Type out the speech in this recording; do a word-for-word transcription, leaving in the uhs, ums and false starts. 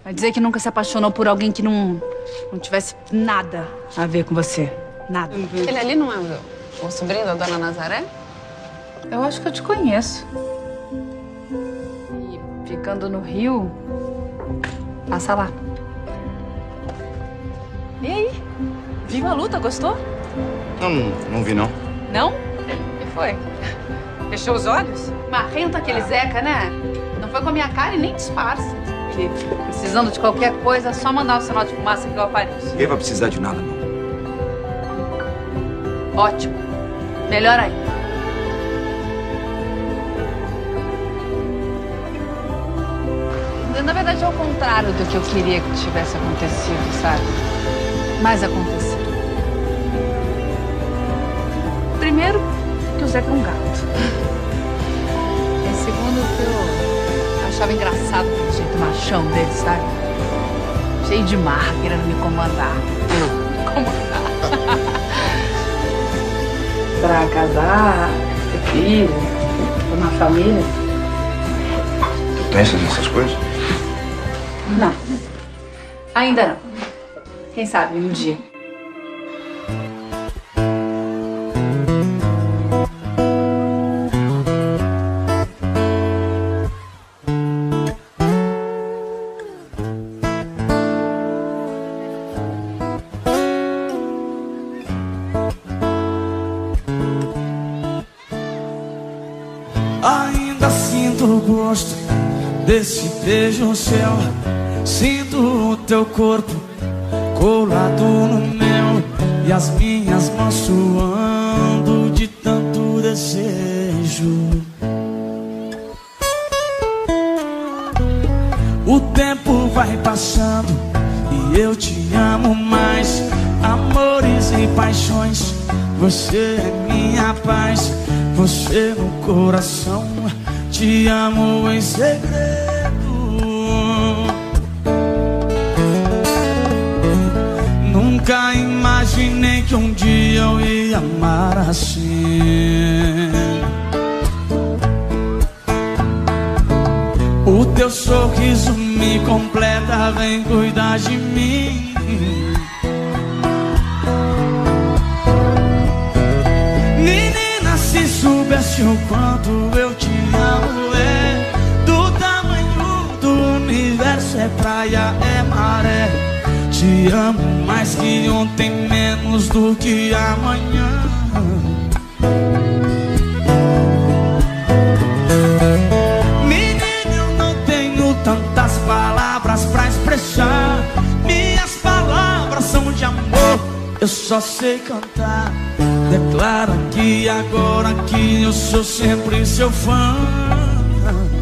Vai dizer que nunca se apaixonou por alguém que não, não tivesse nada a ver com você. Nada. Ele ali não é o, o sobrinho da dona Nazaré? Eu acho que eu te conheço. E ficando no Rio, passa lá. E aí? Viu a luta? Gostou? Não, não vi, não. Não? O que foi? Fechou os olhos? Marrento aquele Zeca, né? Não foi com a minha cara e nem disfarça. E precisando de qualquer coisa, é só mandar um sinal de fumaça que eu apareço. Ninguém vai precisar de nada, não. Ótimo. Melhor ainda. Na verdade, é o contrário do que eu queria que tivesse acontecido, sabe? Mas aconteceu. Primeiro, que o Zeca é um gato. E segundo, que eu achava engraçado o jeito machão dele, sabe? Cheio de marra, querendo me comandar. Me comandar. Pra casar, ter filho, formar família. Tu pensas nessas coisas? Não. Ainda não. Quem sabe um dia. Ainda sinto o gosto desse beijo seu. Sinto o teu corpo colado no meu e as minhas mãos suando de tanto desejo. O tempo vai passando e eu te amo mais. Amores e paixões, você é minha paz. Você no coração, te amo em segredo. Nunca imaginei que um dia eu ia amar assim. O teu sorriso me completa, vem cuidar de mim. Menina, se soubesse o quanto eu te amo, é do tamanho do universo, é praia, é maré. Te amo mais que ontem, menos do que amanhã. Menina, eu não tenho tantas palavras pra expressar. Minhas palavras são de amor, eu só sei cantar. Declaro aqui agora que eu sou sempre seu fã.